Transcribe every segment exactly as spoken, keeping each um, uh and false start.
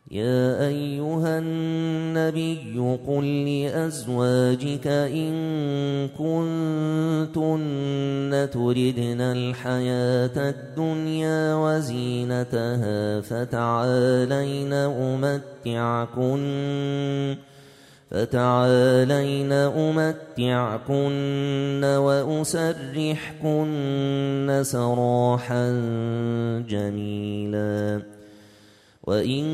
يا أيها النبي قل لأزواجك إن كنتن تردن الحياة الدنيا وزينتها فتعالين أمتعكن فتعالين أمتعكن وأسرحكن سراحا جميلا وإن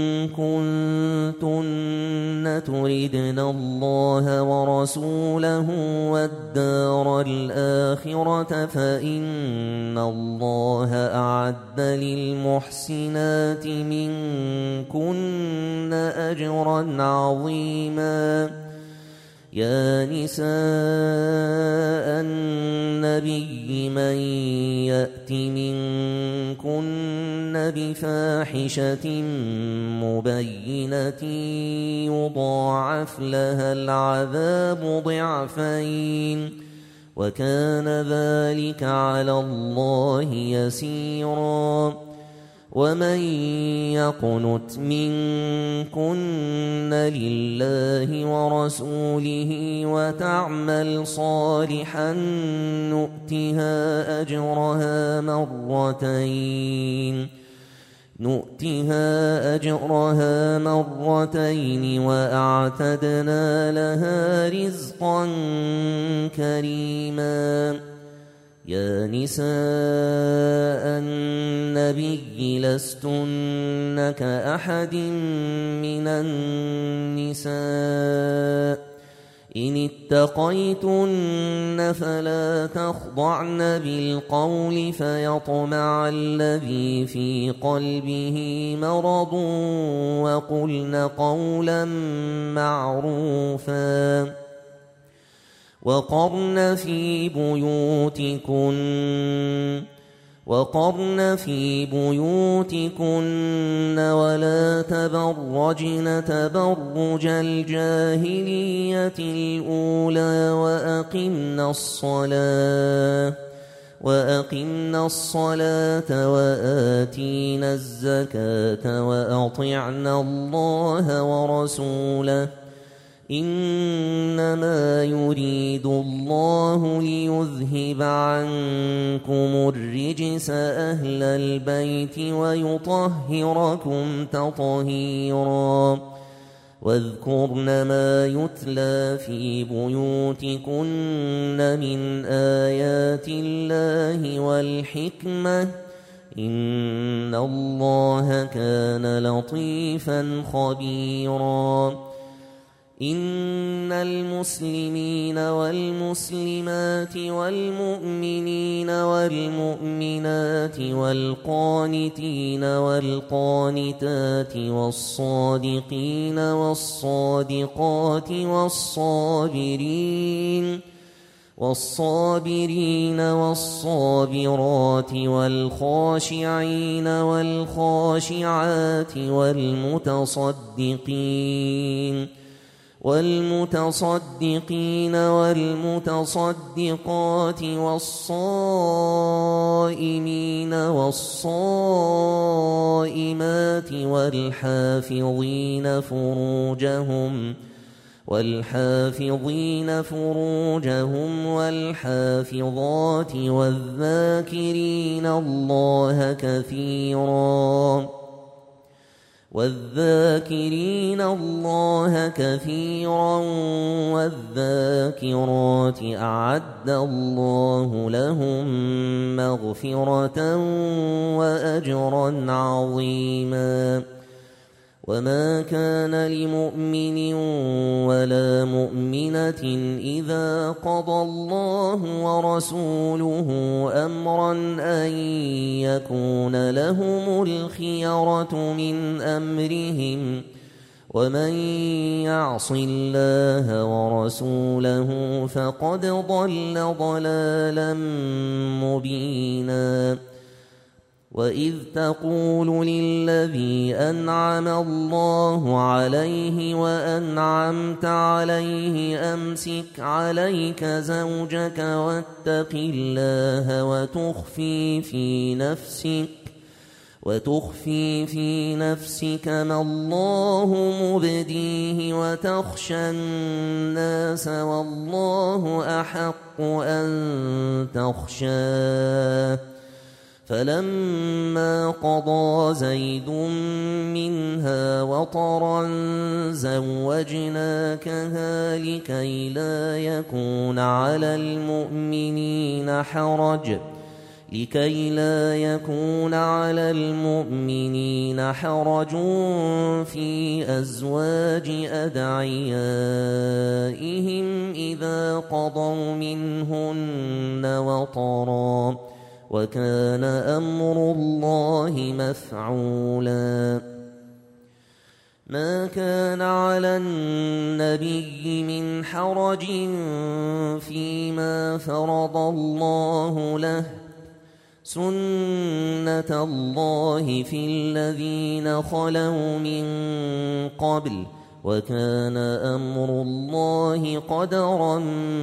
كنتن تردن الله ورسوله والدار الآخرة فإن الله أعد للمحسنات منكن أجرا عظيما يا نساء النبي من يأت منكن بفاحشة مبينة يضاعف لها العذاب ضعفين وكان ذلك على الله يسيرا ومن يقنت منكن لله ورسوله وتعمل صالحا نؤتها أجرها مرتين نؤتها أجرها مرتين وأعتدنا لها رزقا كريما يا نساء النبي لستن كأحد من النساء إن اتقيتن فلا تخضعن بالقول فيطمع الذي في قلبه مرض وقلن قولا معروفا وقرن في بيوتكن وقرن في بيوتكن ولا تبرجن تبرج الجاهلية الأولى وأقمنا الصلاة وأقمنا الصلاة وآتينا الزكاة وأطعنا الله ورسوله إنما يريد الله ليذهب عنكم الرجس أهل البيت ويطهركم تطهيرا واذكرن ما يتلى في بيوتكن من آيات الله والحكمة إن الله كان لطيفا خبيرا إن المسلمين والمسلمات والمؤمنين والمؤمنات والقانتين والقانتات والصادقين والصادقات والصابرين والصابرين والصابرات والخاشعين والخاشعات والمتصدقين والمتصدقين والمتصدقات والصائمين والصائمات والحافظين فروجهم والحافظين فروجهم والحافظات والذاكرين الله كثيرا والذاكرين الله كثيرا والذاكرات أعد الله لهم مغفرة وأجرا عظيما وما كان لمؤمن ولا مؤمنة إذا قضى الله ورسوله أمرا أن يكون لهم الخيرة من أمرهم ومن يعص الله ورسوله فقد ضل ضلالا مبينا وإذ تقول للذي أنعم الله عليه وأنعمت عليه أمسك عليك زوجك واتق الله وتخفي في نفسك وتخفي في نفسك ما الله مبديه وتخشى الناس والله أحق أن تخشاه فلما قضى زيد منها وطرا زوجناكها لكي لا يكون على المؤمنين حرج لكي لا يكون على المؤمنين حرج في أزواج أدعيائهم إذا قضوا منهن وطرا وكان أمر الله مفعولا ما كان على النبي من حرج فيما فرض الله له سنة الله في الذين خلوا من قبل وكان أمر الله قدرا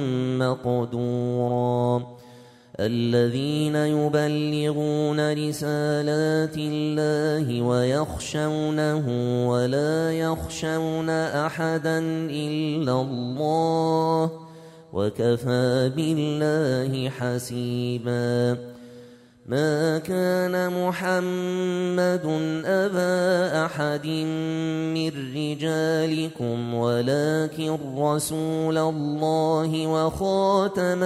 مقدورا الذين يبلغون رسالات الله ويخشونه ولا يخشون أحدا إلا الله وكفى بالله حسيبا ما كان محمد أبا أحد من رجالكم ولكن رسول الله وخاتم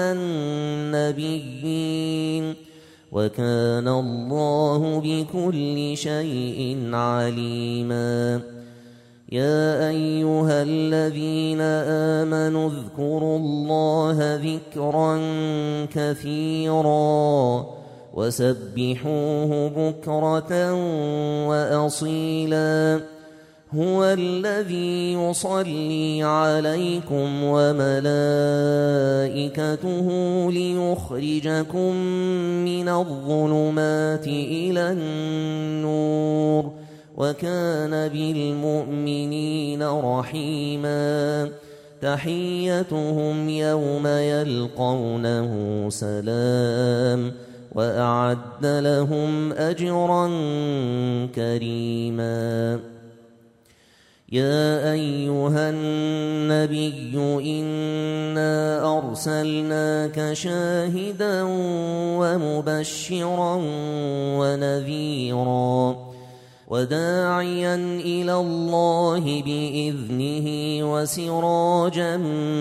النبيين وكان الله بكل شيء عليما يا أيها الذين آمنوا اذكروا الله ذكرا كثيرا وسبحوه بكرة وأصيلا هو الذي يصلي عليكم وملائكته ليخرجكم من الظلمات إلى النور وكان بالمؤمنين رحيما تحيتهم يوم يلقونه سلام وأعد لهم أجرا كريما يا أيها النبي إنا أرسلناك شاهدا ومبشرا ونذيرا وداعيا إلى الله بإذنه وسراجا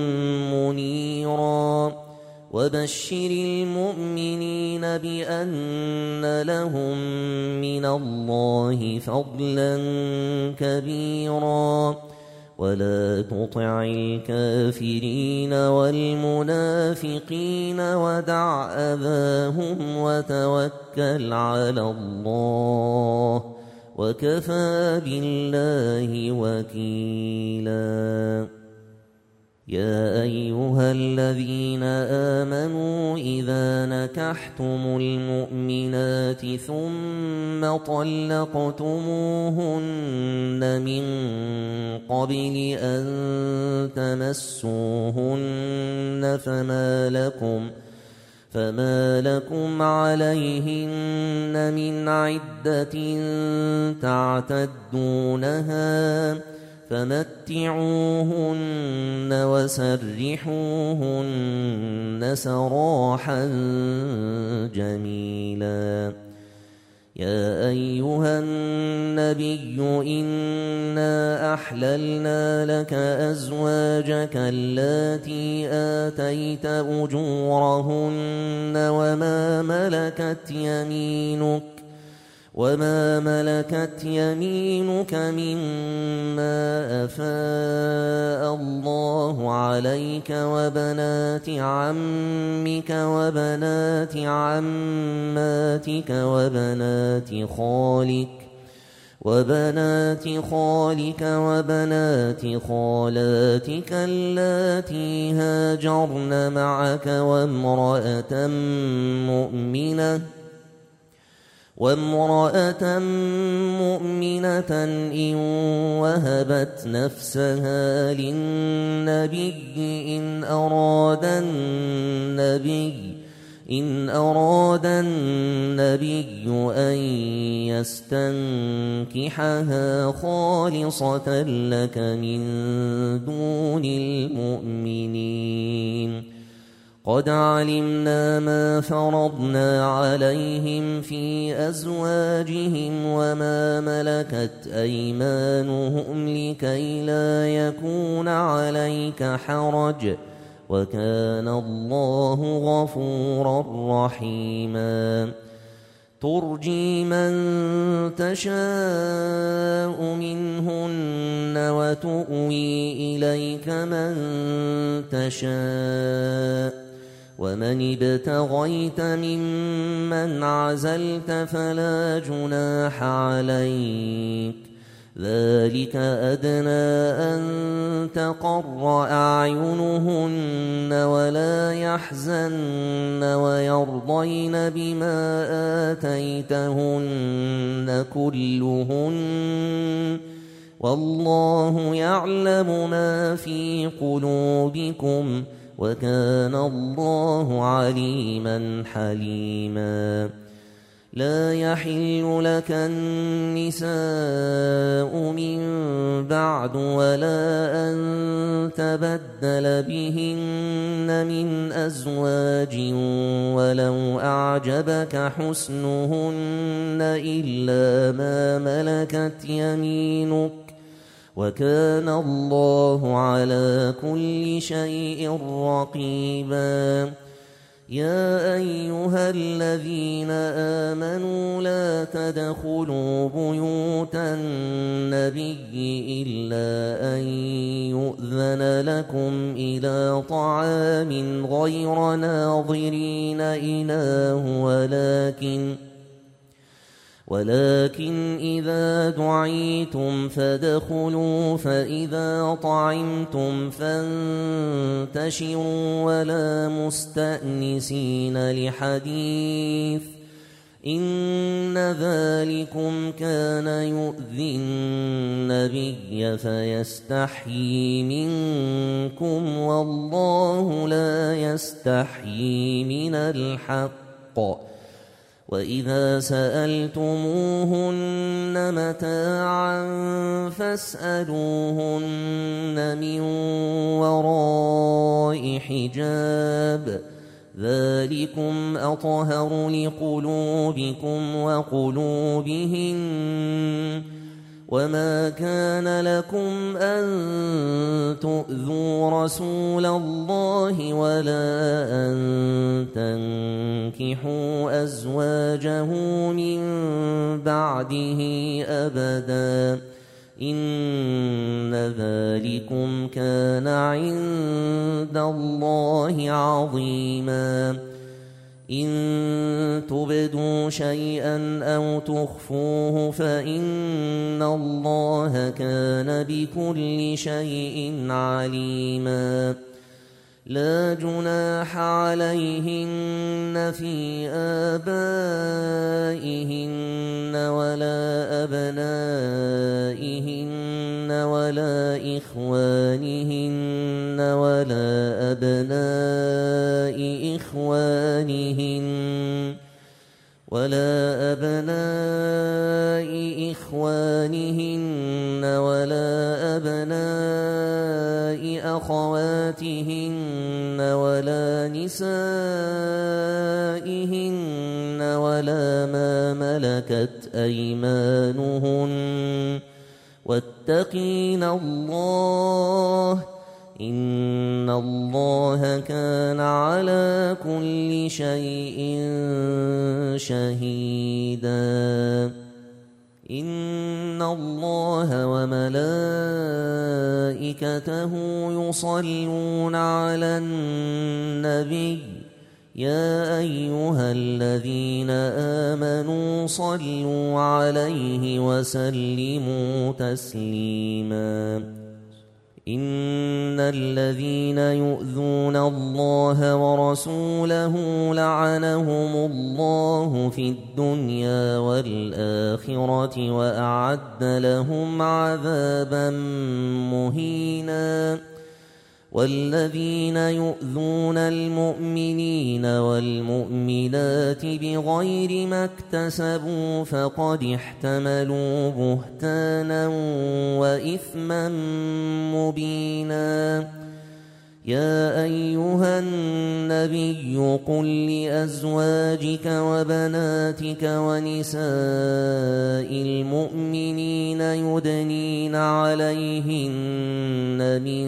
منيرا وبشر المؤمنين بأن لهم من الله فضلا كبيرا ولا تطع الكافرين والمنافقين ودع أذاهم وتوكل على الله وكفى بالله وكيلا يا أيها الذين آمنوا إذا نكحتم المؤمنات ثم طلقتموهن من قبل أن تمسوهن فما لكم فما لكم عليهن من عدة تعتدونها فمتعوهن وسرحوهن سراحا جميلا يا أيها النبي إنا أحللنا لك أزواجك اللاتي آتيت أجورهن وما ملكت يمينك وما ملكت يمينك مما أفاء الله عليك وبنات عمك وبنات عماتك وبنات خالك وبنات خالك وبنات خالاتك اللاتي هاجرن معك وامرأة مؤمنة وامرأة مؤمنة إن وهبت نفسها للنبي إن أراد النبي إن أراد النبي أن يستنكحها خالصة لك من دون المؤمنين قد علمنا ما فرضنا عليهم في أزواجهم وما ملكت أيمانهم لكي لا يكون عليك حرج وكان الله غفورا رحيما ترجي من تشاء منهن وتؤوي إليك من تشاء ومن ابتغيت ممن عزلت فلا جناح عليك ذلك أدنى أن تقر أعينهن ولا يحزن ويرضين بما آتيتهن كلهن والله يعلم ما في قلوبكم وكان الله عليما حليما لا يحل لك النساء من بعد ولا أن تبدل بهن من أزواج ولو أعجبك حسنهن إلا ما ملكت يمينك وكان الله على كل شيء رقيبا يا أيها الذين آمنوا لا تدخلوا بيوت النبي إلا أن يؤذن لكم إلى طعام غير ناظرين إناه ولكن ولكن إذا دعيتم فادخلوا فإذا طعمتم فانتشروا ولا مستأنسين لحديث إن ذلكم كان يؤذي النبي فيستحيي منكم والله لا يستحيي من الحق وإذا سألتموهن متاعا فاسألوهن من وراء حجاب ذلكم أطهر لقلوبكم وقلوبهن وما كان لكم أن تؤذوا رسول الله ولا أن تنكحوا أزواجه من بعده أبدا إن ذلكم كان عند الله عظيما إن تبدوا شيئا أو تخفوه فإن الله كان بكل شيء عليما لا جناح عليهن في آبائهن ولا أبنائهن ولا إخوانهن ولا أبناء إخوانهن ولا أبناء إخوانهن ولا أبناء أخواتهن ولا نسائهن ولا ما ملكت أيمانهن واتقين الله إن الله كان على كل شيء شهيدا إن الله وملائكته يصلون على النبي يا أيها الذين آمنوا صلوا عليه وسلموا تسليما إن الذين يؤذون الله ورسوله لعنهم الله في الدنيا والآخرة وأعد لهم عذابا مهينا والذين يؤذون المؤمنين والمؤمنات بغير ما اكتسبوا فقد احتملوا بهتانا وإثما مبينا يا أيها النبي قل لأزواجك وبناتك ونساء المؤمنين يدنين عليهن من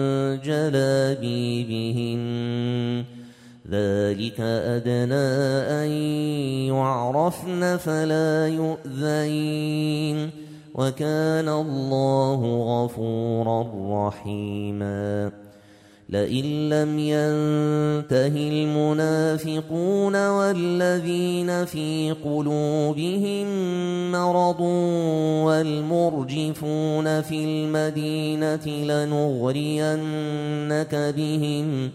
جلابيبهن ذلك أدنى أن يعرفن فلا يؤذين وكان الله غفورا رحيما لئن لم ينته المنافقون والذين في قلوبهم مرض والمرجفون في المدينة لنغرينك بهم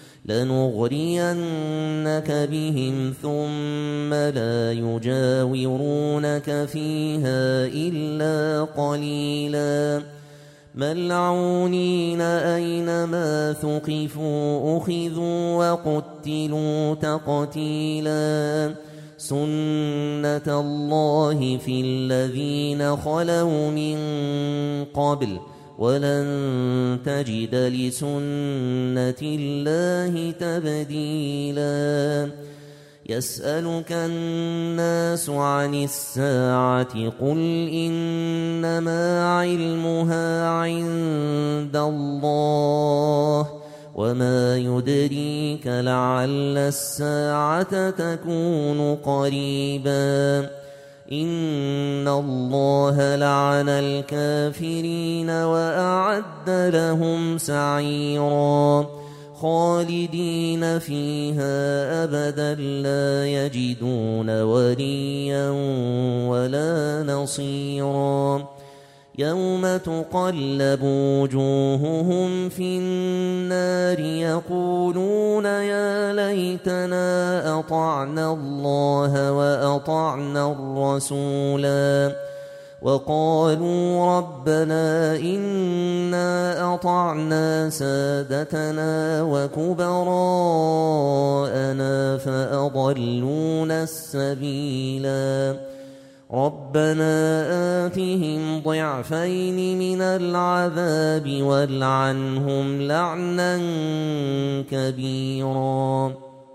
لنغرينك بهم ثم لا يجاورونك فيها إلا قليلا ملعونين أينما ثقفوا أخذوا وقتلوا تقتيلا سنة الله في الذين خلوا من قبل ولن تجد لسنة الله تبديلا يسألك الناس عن الساعة قل إنما علمها عند الله وما يدريك لعل الساعة تكون قريبا إن الله لعن الكافرين وأعد لهم سعيرا خالدين فيها أبدا لا يجدون وليا ولا نصيرا يوم تقلب وجوههم في النار يقولون يا ليتنا أطعنا الله وأطعنا الرسولا وقالوا ربنا إنا أطعنا سادتنا وكبراءنا فأضلونا السبيلا ربنا آتهم ضعفين من العذاب والعنهم لعنا كبيرا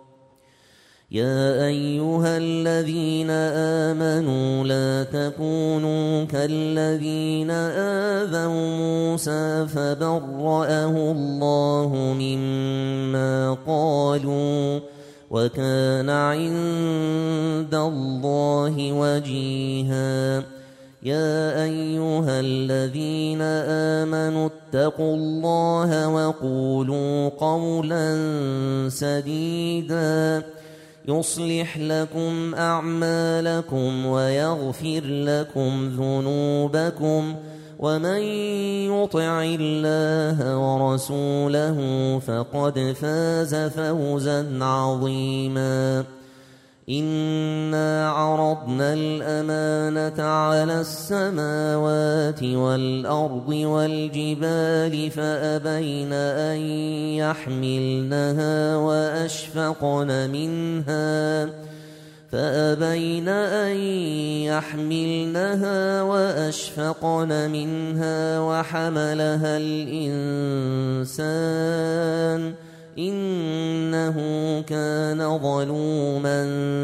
يا أيها الذين آمنوا لا تكونوا كالذين آذوا موسى فبرأه الله مما قالوا وكان عند الله وجيها يا أيها الذين آمنوا اتقوا الله وقولوا قولا سديدا يصلح لكم أعمالكم ويغفر لكم ذنوبكم ومن يطع الله ورسوله فقد فاز فوزا عظيما إنا عرضنا الأمانة على السماوات والأرض والجبال فأبين أن يحملنها وأشفقن منها فأبين أن يحملنها وأشفقن منها وحملها الإنسان إنه كان ظلوما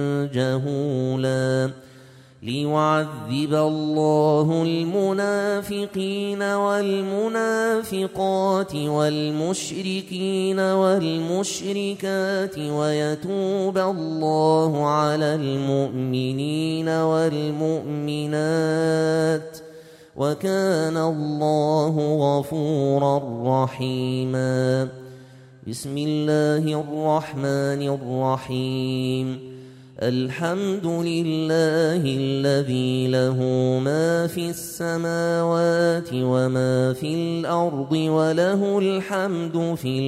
جهولا ليعذب الله المنافقين والمنافقات والمشركين والمشركات ويتوب الله على المؤمنين والمؤمنات وكان الله غفورا رحيما بسم الله الرحمن الرحيم الحمد لله الذي له ما في السماوات وما في الأرض وله الحمد في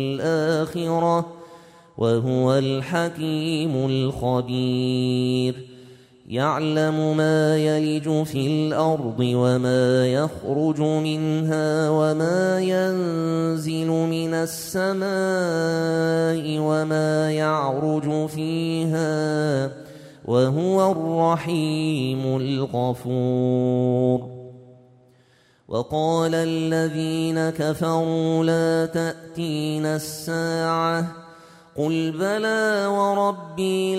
الآخرة وهو الحكيم الخبير يعلم ما يلج في الأرض وما يخرج منها وما ينزل من السماء وما يعرج فيها وهو الرحيم الغفور. وقال الذين كفروا لا تأتينا الساعة قل بلى وربي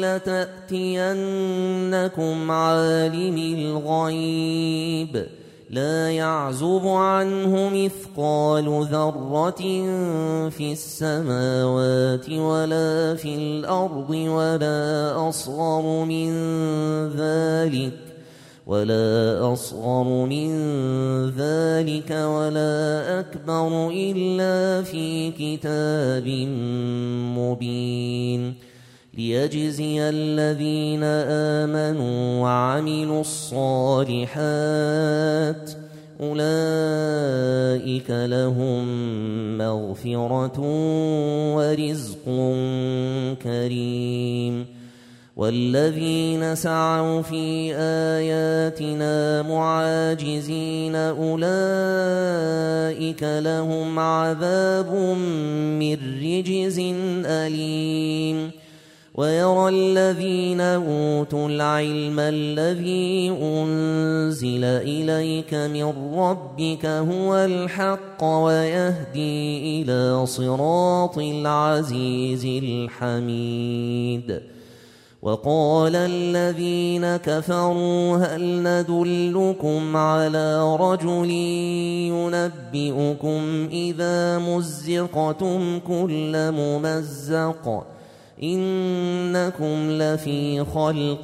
لتأتينكم عالم الغيب لا يعزب عنه مثقال ذرة في السماوات ولا في الأرض ولا أصغر من ذلك ولا أصغر من ذلك ولا أكبر إلا في كتاب مبين ليجزي الذين آمنوا وعملوا الصالحات أولئك لهم مغفرة ورزق كريم. والذين سعوا في آياتنا معاجزين أولئك لهم عذاب من رجز أليم. ويرى الذين أوتوا العلم الذي أنزل إليك من ربك هو الحق ويهدي إلى صراط العزيز الحميد. وقال الذين كفروا هل ندلكم على رجل ينبئكم إذا مزقتم كل ممزق إنكم لفي خلق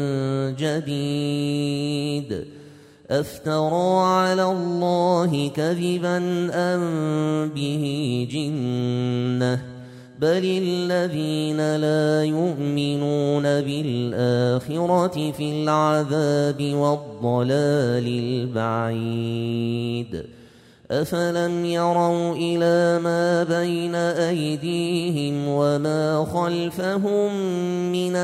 جديد أفترى على الله كذبا أم به جنة بل الذين لا يؤمنون بالآخرة في العذاب والضلال البعيد. أفلم يروا إلى ما بين أيديهم وما خلفهم من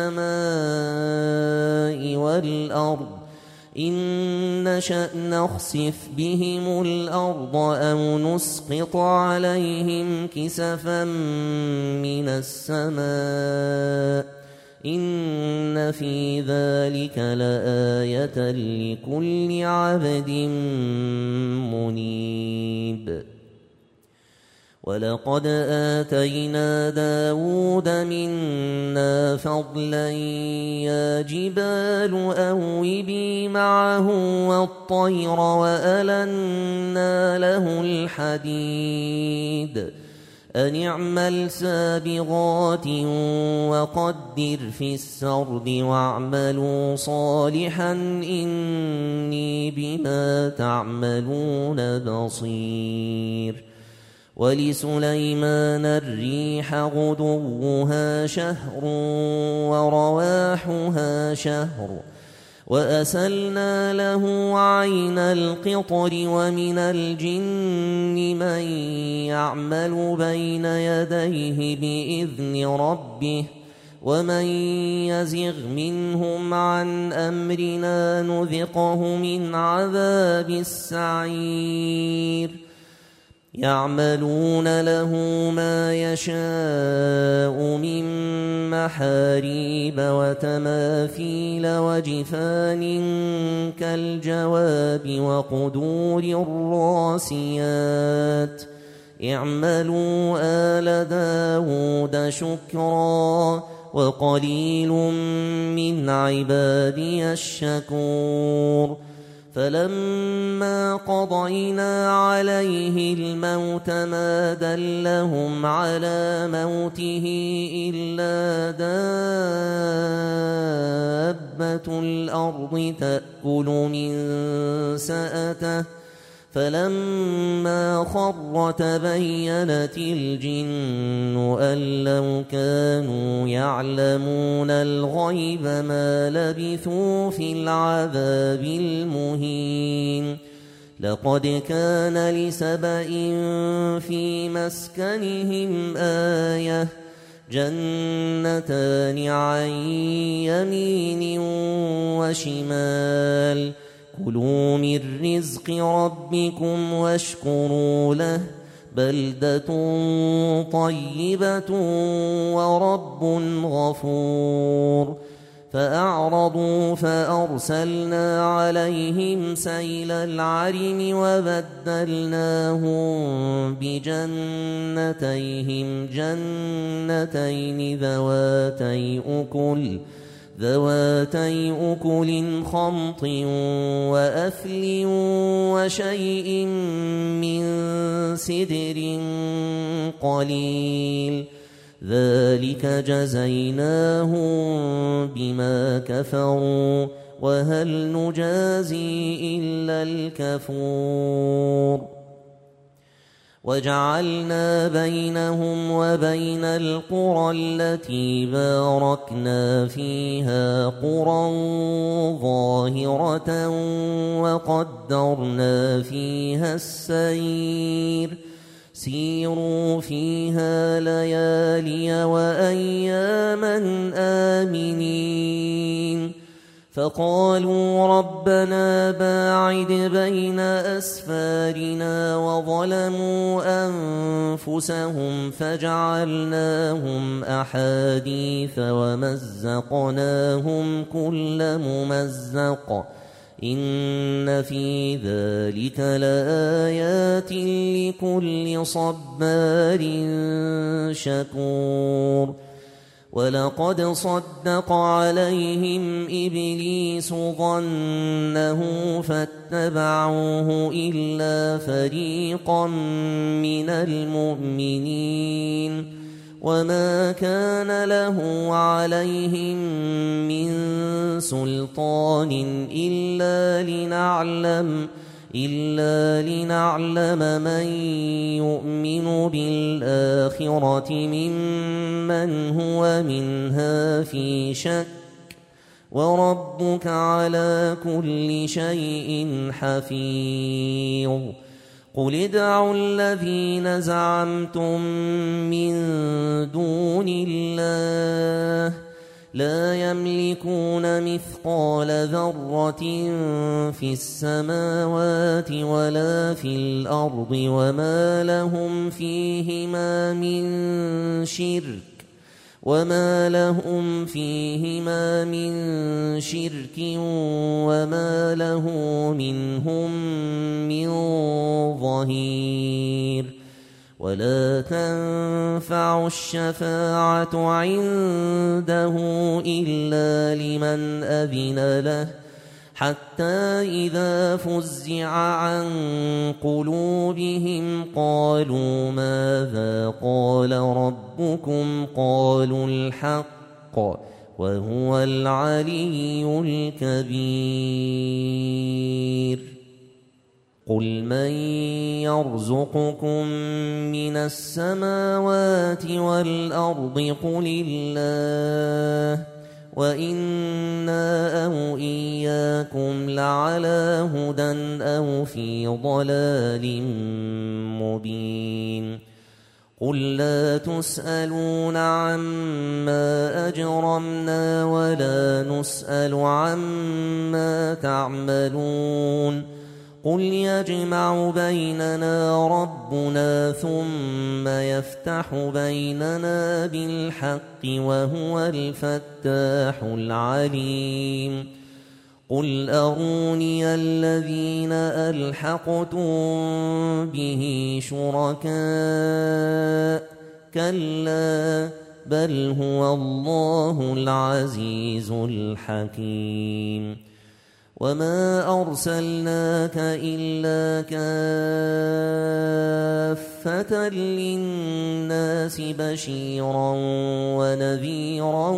السماء والأرض إن نشأ نخسف بهم الأرض أو نسقط عليهم كسفا من السماء إن في ذلك لآية لكل عبد منيب. ولقد آتينا داود منا فضلا يا جبال أوبي معه والطير وألنا له الحديد أن اعمل سابغات وقدر في السرد واعملوا صالحا إني بما تعملون بصير. ولسليمان الريح غدوها شهر ورواحها شهر وأسلنا له عين القطر ومن الجن من يعمل بين يديه بإذن ربه ومن يزغ منهم عن أمرنا نذقه من عذاب السعير. يعملون له ما يشاء من محاريب وتماثيل وجفان كالجواب وقدور الراسيات اعملوا آل داود شكرا وقليل من عبادي الشكور. فلما قضينا عليه الموت ما دلهم على موته إلا دابة الأرض تأكل من سأته فلما خر تبينت الجن أن لو كانوا يعلمون الغيب ما لبثوا في العذاب المهين. لقد كان لسبإ في مسكنهم آية جنتان عن يمين وشمال كلوا من رزق ربكم واشكروا له بلدة طيبة ورب غفور فأعرضوا فأرسلنا عليهم سيل العرم وبدلناهم بجنتيهم جنتين ذواتي أكل ذواتي أكل خمط وأثل وشيء من سدر قليل ذلك جزيناهم بما كفروا وهل نجازي إلا الكفور وجعلنا بينهم وبين القرى التي باركنا فيها قرى ظاهرة وقدرنا فيها السير سيروا فيها ليالي وأياما آمنين فقالوا ربنا باعد بين أسفارنا وظلموا أنفسهم فجعلناهم أحاديث ومزقناهم كل ممزق إن في ذلك لآيات لكل صبار شكور ولقد صدق عليهم إبليس ظنه فاتبعوه إلا فريقا من المؤمنين وما كان له عليهم من سلطان إلا لنعلم إلا لنعلم من يؤمن بالآخرة ممن هو منها في شك وربك على كل شيء حفيظ قل ادعوا الذين زعمتم من دون الله لا يملكون مثقال ذرة في السماوات ولا في الأرض وما لهم فيهما من شرك وما لهم فيهما من شرك وما له منهم من ظهير ولا تنفع الشفاعة عنده إلا لمن أذن له حتى إذا فزع عن قلوبهم قالوا ماذا قال ربكم قالوا الحق وهو العلي الكبير قل من يرزقكم من السماوات والأرض قل الله وإنا أو إياكم لعلى هدى أو في ضلال مبين قل لا تسألون عما أجرمنا ولا نسأل عما تعملون قل يجمع بيننا ربنا ثم يفتح بيننا بالحق وهو الفتاح العليم قل أروني الذين ألحقتم به شركاء كلا بل هو الله العزيز الحكيم وما أرسلناك إلا كافة للناس بشيرا ونذيرا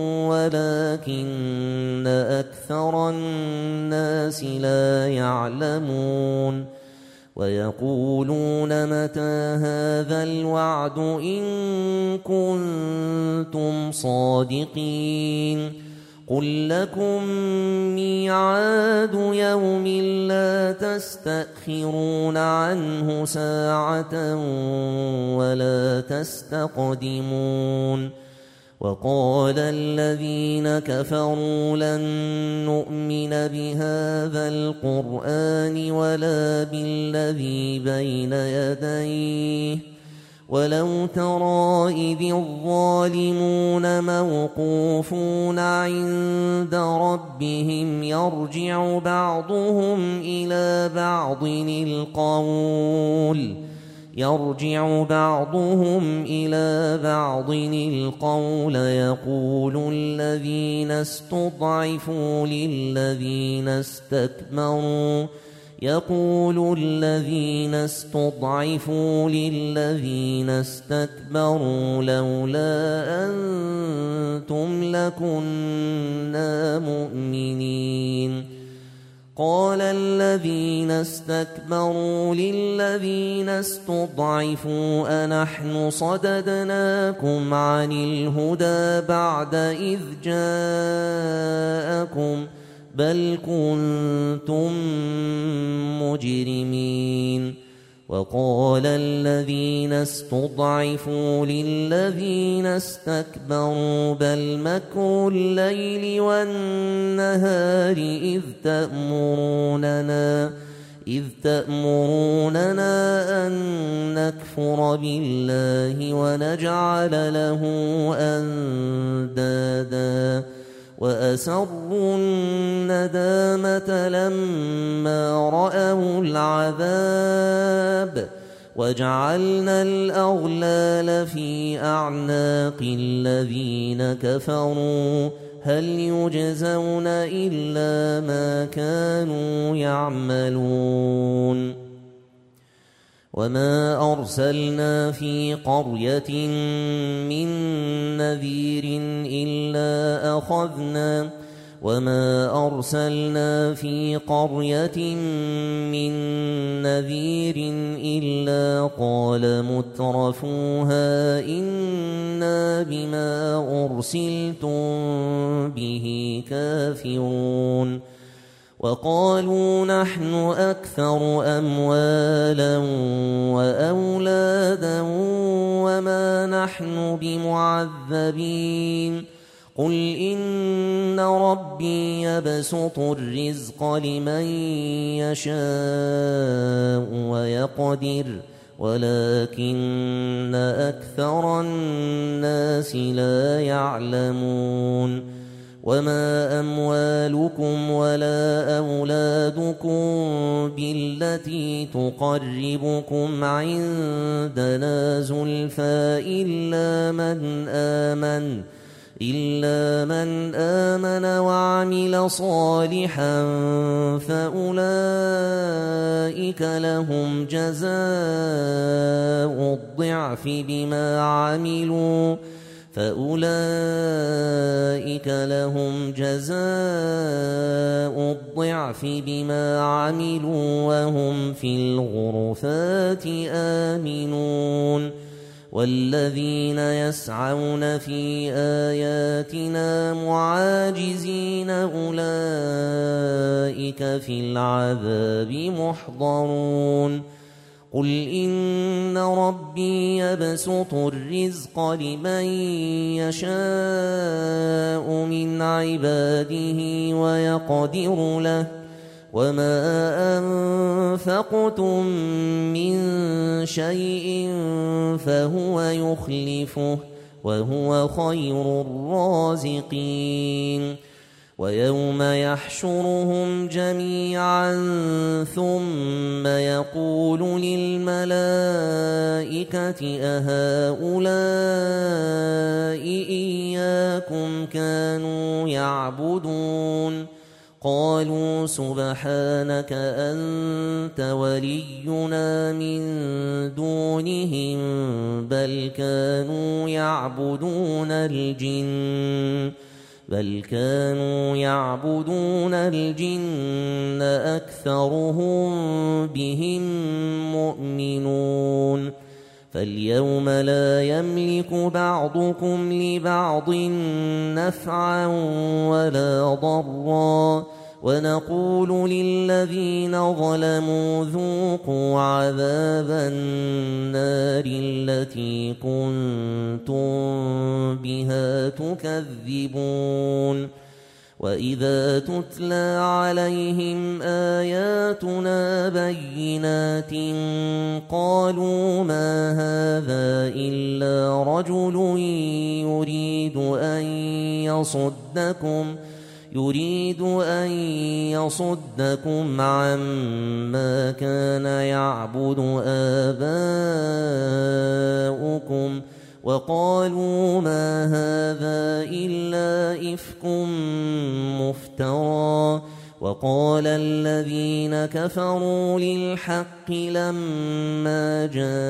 ولكن أكثر الناس لا يعلمون ويقولون متى هذا الوعد إن كنتم صادقين قل لكم ميعاد يوم لا تستأخرون عنه ساعة ولا تستقدمون وقال الذين كفروا لن نؤمن بهذا القرآن ولا بالذي بين يديه ولو ترى إذ الظالمون موقوفون عند ربهم يرجع بعضهم إلى بعض القول يرجع بعضهم إلى بعض القول يقول الذين استضعفوا للذين استكبروا يقول الذين استضعفوا للذين استكبروا لولا أنتم لكنا مؤمنين قال الذين استكبروا للذين استضعفوا أنحن صددناكم عن الهدى بعد إذ جاءكم بل كنتم مجرمين وقال الذين استضعفوا للذين استكبروا بل مكر الليل والنهار إذ تأمروننا إذ تأمروننا أن نكفر بالله ونجعل له أندادا وأسروا الندامة لما رأوا العذاب وجعلنا الأغلال في أعناق الذين كفروا هل يجزون إلا ما كانوا يعملون وما أرسلنا في قرية من نذير إلا أخذنا وما أرسلنا في قرية من نذير إلا قال مترفوها إنا بما أرسلتم به كافرون وقالوا نحن أكثر أموالا وأولادا وما نحن بمعذبين قل إن ربي يبسط الرزق لمن يشاء ويقدر ولكن أكثر الناس لا يعلمون وما أموالكم ولا أولادكم بالتي تقربكم عندنا زلفى إلا من آمن إلا من آمن وعمل صالحا فأولئك لهم جزاء الضعف بما عملوا فأولئك لهم جزاء الضعف بما عملوا وهم في الغرفات آمنون والذين يسعون في آياتنا معاجزين أولئك في العذاب محضرون قل إن ربي يبسط الرزق لمن يشاء من عباده ويقدر له وما أنفقتم من شيء فهو يخلفه وهو خير الرازقين ويوم يحشرهم جميعا ثم يقول للملائكة أهؤلاء إياكم كانوا يعبدون قالوا سبحانك أنت ولينا من دونهم بل كانوا يعبدون الجن بل كانوا يعبدون الجن أكثرهم بهم مؤمنون فاليوم لا يملك بعضكم لبعض نفعا ولا ضرا ونقول للذين ظلموا ذوقوا عذاب النار التي كنتم بها تكذبون وإذا تتلى عليهم آياتنا بينات قالوا ما هذا إلا رجل يريد أن يصدكم يريد أن يصدكم عما كان يعبد آباؤكم وقالوا ما هذا إلا إفك مفترى وقال الذين كفروا للحق لما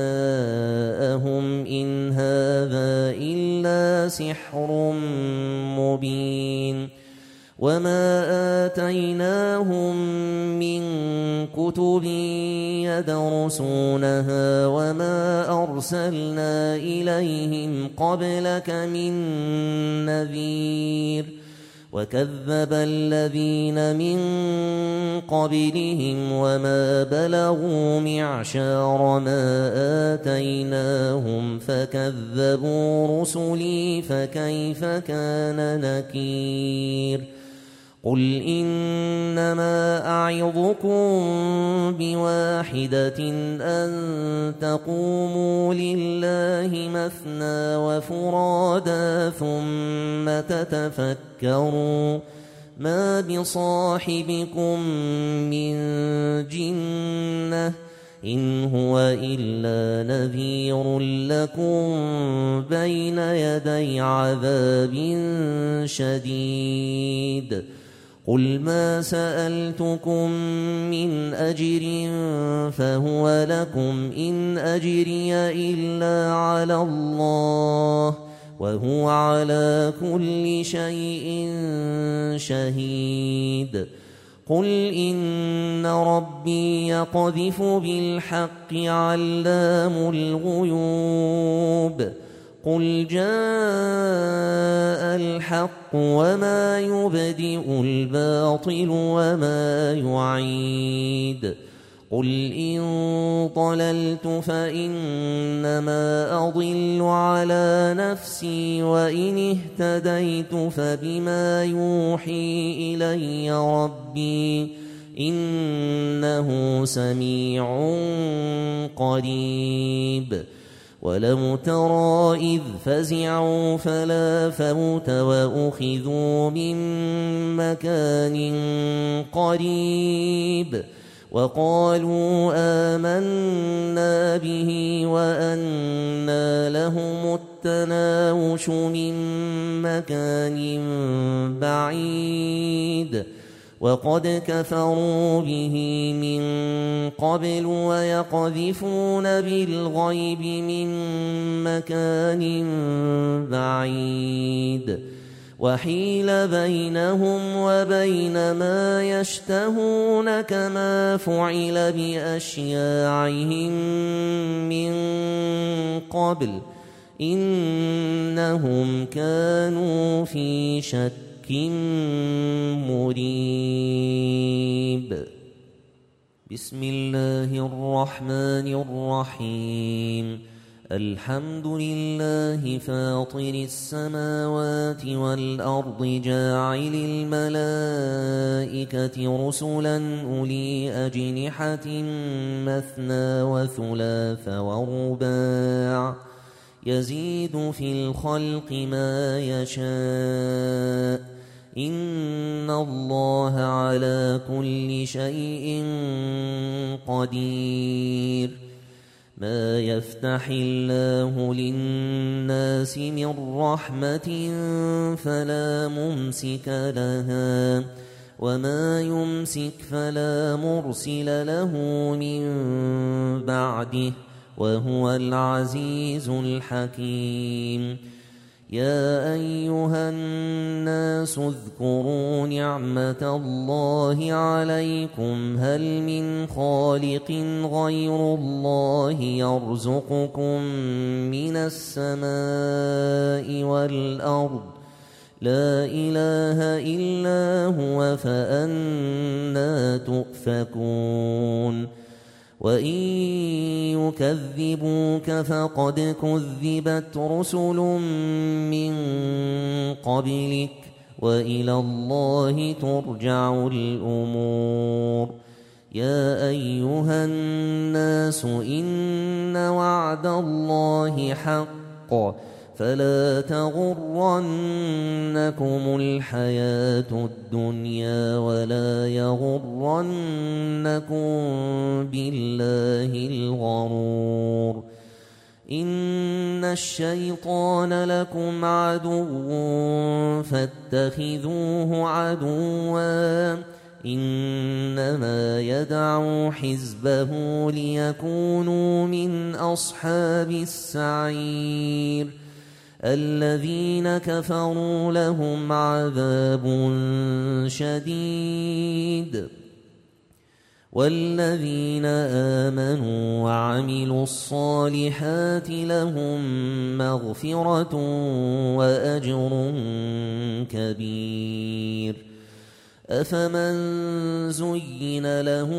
جاءهم إن هذا إلا سحر مبين وما آتيناهم من كتب يدرسونها وما أرسلنا إليهم قبلك من نذير وكذب الذين من قبلهم وما بلغوا معشار ما آتيناهم فكذبوا رسلي فكيف كان نكير قل إنما أعظكم بواحدة أن تقوموا لله مثنى وفرادا ثم تتفكروا ما بصاحبكم من جنة إن هو إلا نذير لكم بين يدي عذاب شديد قل ما سألتكم من أجر فهو لكم إن أجري إلا على الله وهو على كل شيء شهيد قل إن ربي يقذف بالحق علام الغيوب قل جاء الحق وما يبدئ الباطل وما يعيد قل إن ضللت فإنما أضل على نفسي وإن اهتديت فبما يوحي إلي ربي إنه سميع قريب ولو ترى إذ فزعوا فلا فوت وأخذوا من مكان قريب وقالوا آمنا به وأنى لهم التناوش من مكان بعيد وقد كفروا به من قبل ويقذفون بالغيب من مكان بعيد وحيل بينهم وبين ما يشتهون كما فعل بأشياعهم من قبل إنهم كانوا في شك مريب بسم الله الرحمن الرحيم الحمد لله فاطر السماوات والأرض جاعل الملائكة رسلا أولي أجنحة مثنى وثلاث ورباع يزيد في الخلق ما يشاء إن الله على كل شيء قدير ما يفتح الله للناس من رحمة فلا ممسك لها وما يمسك فلا مرسل له من بعده وهو العزيز الحكيم يا أيها الناس اذكروا نعمة الله عليكم هل من خالق غير الله يرزقكم من السماء والأرض لا إله إلا هو فأنى تؤفكون وإن يكذبوك فقد كذبت رسل من قبلك وإلى الله ترجع الأمور يا أيها الناس إن وعد الله حق فلا تغرنكم الحياة الدنيا ولا يغرنكم بالله الغرور إن الشيطان لكم عدو فاتخذوه عدوا إنما يدعو حزبه ليكونوا من أصحاب السعير الذين كفروا لهم عذاب شديد والذين آمنوا وعملوا الصالحات لهم مغفرة وأجر كبير أفمن زين له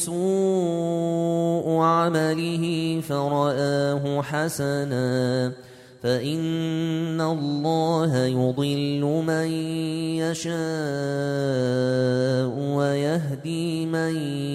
سوء عمله فرآه حسنا فإن الله يضل من يشاء ويهدي من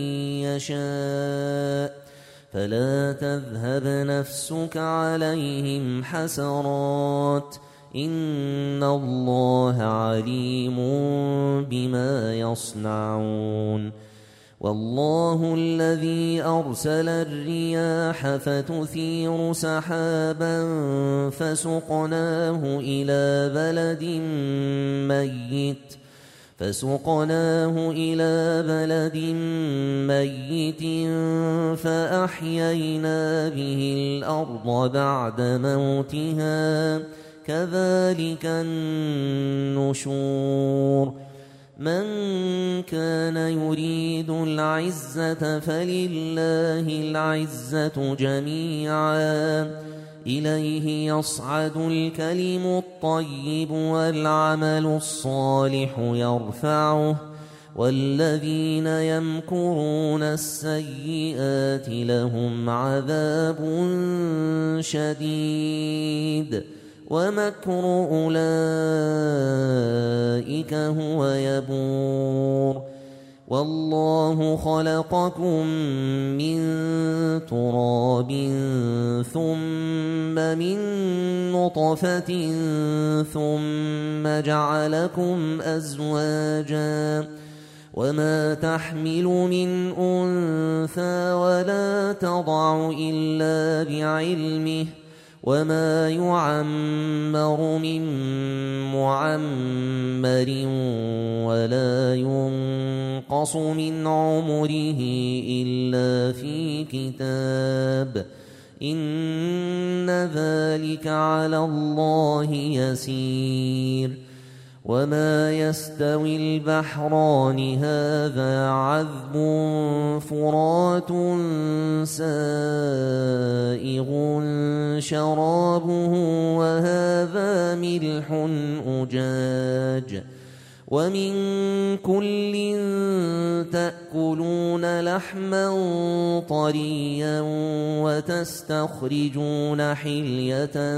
يشاء فلا تذهب نفسك عليهم حسرات إن الله عليم بما يصنعون والله الذي أرسل الرياح فتثير سحابا فسقناه إلى بلد ميت فسقناه إلى بلد ميت فأحيينا به الأرض بعد موتها كذلك النشور من كان يريد العزة فلله العزة جميعا إليه يصعد الكلم الطيب والعمل الصالح يرفعه والذين يمكرون السيئات لهم عذاب شديد ومكر أولئك هو يبور والله خلقكم من تراب ثم من نطفة ثم جعلكم أزواجا وما تحمل من أنثى ولا تضع إلا بعلمه وما يعمر من معمر ولا ينقص من عمره إلا في كتاب إن ذلك على الله يسير وما يستوي البحران هذا عذب فرات سائغ شرابه وهذا ملح أجاج ومن كل تأكلون لحما طريا وتستخرجون حلية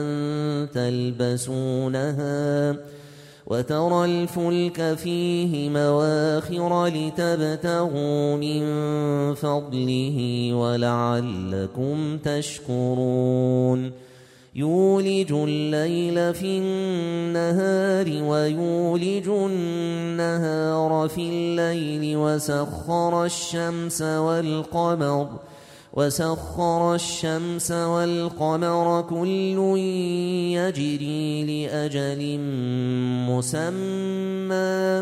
تلبسونها وترى الفلك فيه مواخر لتبتغوا من فضله ولعلكم تشكرون يولج الليل في النهار ويولج النهار في الليل وسخر الشمس والقمر وسخر الشمس والقمر كل يجري لأجل مسمى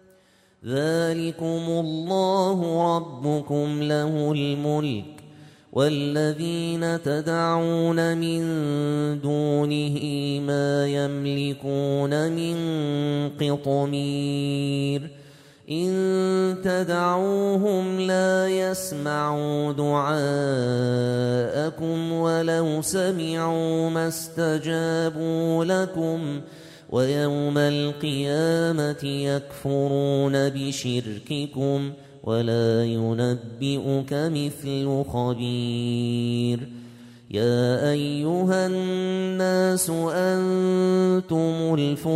ذلكم الله ربكم له الملك والذين تدعون من دونه ما يملكون من قطمير إن تدعوهم لا يسمعوا دعاءكم ولو سمعوا ما استجابوا لكم ويوم القيامة يكفرون بشرككم ولا ينبئك مثل خبير يا أيها الناس أنتم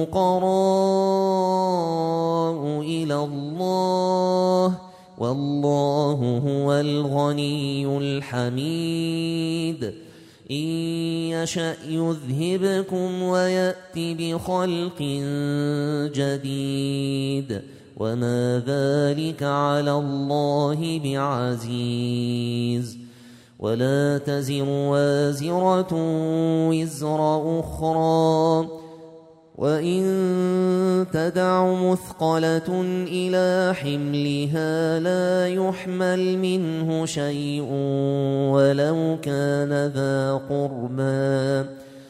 الفقراء إلى الله والله هو الغني الحميد إن يشأ يذهبكم ويأت بخلق جديد وما ذلك على الله بعزيز ولا تزر وازرة وزر أخرى وإن تدع مثقلة إلى حملها لا يحمل منه شيء ولو كان ذا قربى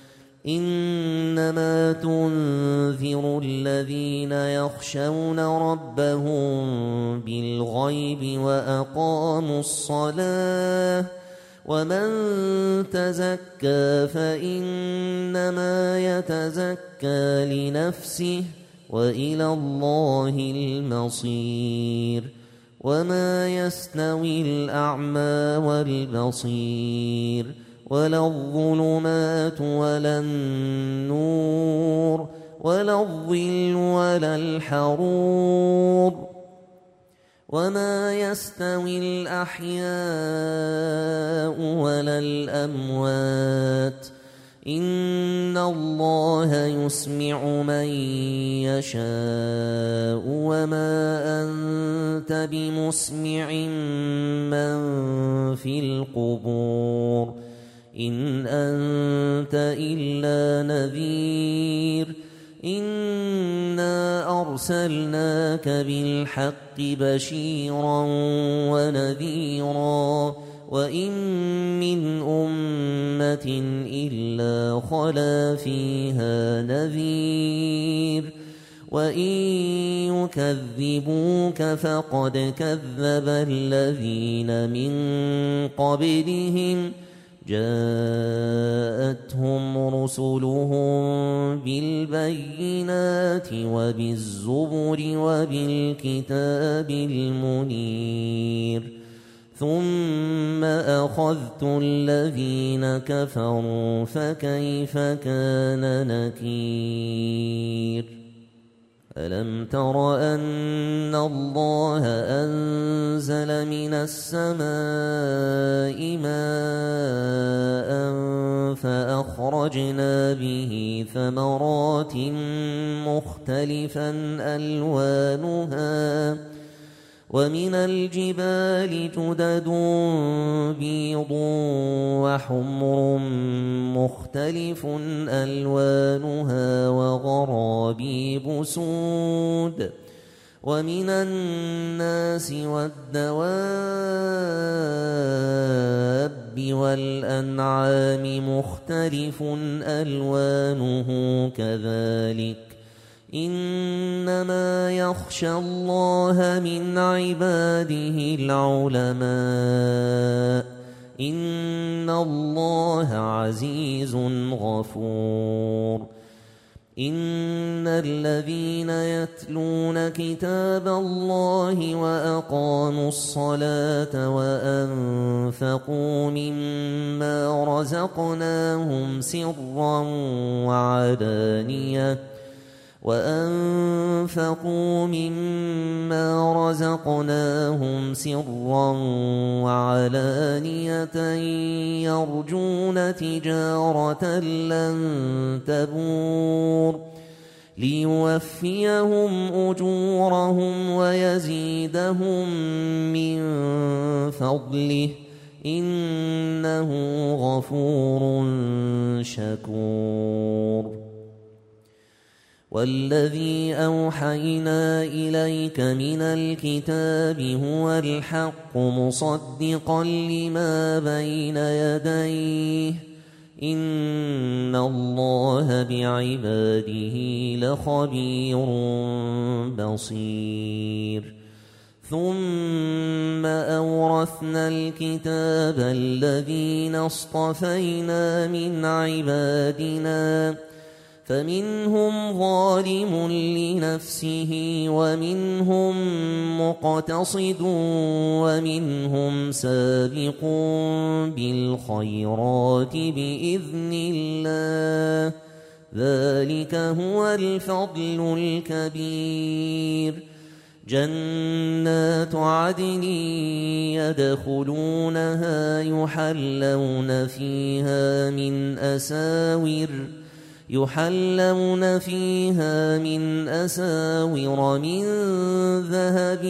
إنما تنذر الذين يخشون ربهم بالغيب وأقاموا الصلاة ومن تزكى فإنما يتزكى لنفسه وإلى الله المصير وما يستوي الأعمى والبصير ولا الظلمات ولا النور ولا الظل ولا الحرور وما يستوي الأحياء ولا الأموات إن الله يسمع من يشاء وما أنت بمسمع من في القبور إن أنت إلا نذير إنا أرسلناك بالحق بشيرا ونذيرا وإن من أمة إلا خلا فيها نذير وإن يكذبوك فقد كذب الذين من قبلهم جاءتهم رسلهم بالبينات وبالزبر وبالكتاب المنير ثم أخذت الذين كفروا فكيف كان نكير ألم تر أن الله أنزل من السماء ماء فأخرجنا به ثمرات مختلفا ألوانها ومن الجبال جدد بيض وحمر مختلف ألوانها وغرابيب سود ومن الناس والدواب والأنعام مختلف ألوانه كذلك إنما يخشى الله من عباده العلماء إن الله عزيز غفور إن الذين يتلون كتاب الله وأقاموا الصلاة وأنفقوا مما رزقناهم سرا وعلانية وأنفقوا مما رزقناهم سرا وعلانية يرجون تجارة لن تبور ليوفيهم أجورهم ويزيدهم من فضله إنه غفور شكور والذي أوحينا إليك من الكتاب هو الحق مصدقا لما بين يديه إن الله بعباده لخبير بصير ثم أورثنا الكتاب الذين اصطفينا من عبادنا فمنهم ظالم لنفسه ومنهم مقتصد ومنهم سابق بالخيرات بإذن الله ذلك هو الفضل الكبير جنات عدن يدخلونها يحلون فيها من أساور يحلون فيها من أساور من ذهب